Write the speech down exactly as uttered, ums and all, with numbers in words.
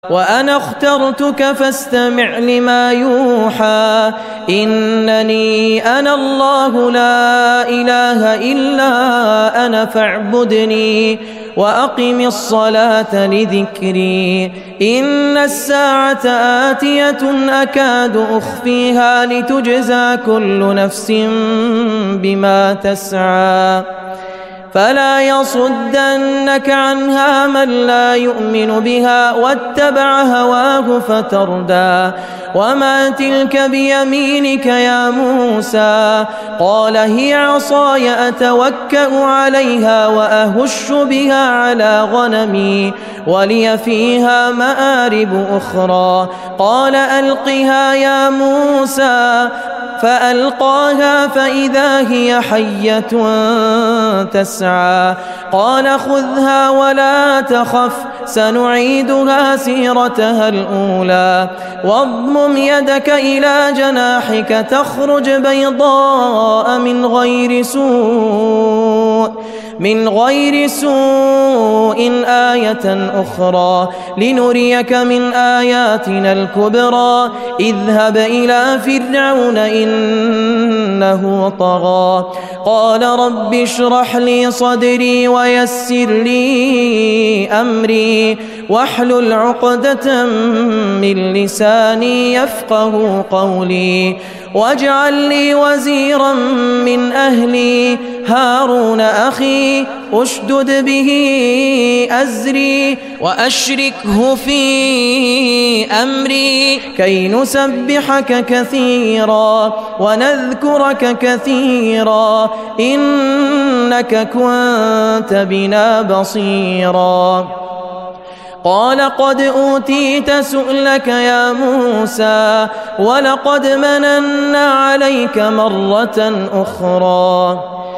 وأنا اخترتك فاستمع لما يوحى إنني أنا الله لا إله إلا أنا فاعبدني وأقم الصلاة لذكري إن الساعة آتية أكاد أخفيها لتجزى كل نفس بما تسعى فلا يصدنك عنها من لا يؤمن بها واتبع هواه فتردى وما تلك بيمينك يا موسى قال هي عصاي أتوكأ عليها وأهش بها على غنمي ولي فيها مآرب أخرى قال ألقها يا موسى فألقاها فإذا هي حية تسعى قال خذها ولا تخف سنعيدها سيرتها الأولى واضمم يدك إلى جناحك تخرج بيضاء من غير سوء من غير سوء آية أخرى لنريك من آياتنا الكبرى اذهب إلى فرعون إنه طغى قال رب اشرح لي صدري ويسر لي أمري واحلل عقدة من لساني يفقه قولي واجعل لي وزيرا من أهلي هارون أخي أشدد به أزري وأشركه في أمري كي نسبحك كثيرا ونذكرك كثيرا إنك كنت بنا بصيرا قال قد أوتيت سؤلك يا موسى ولقد مننا عليك مرة أخرى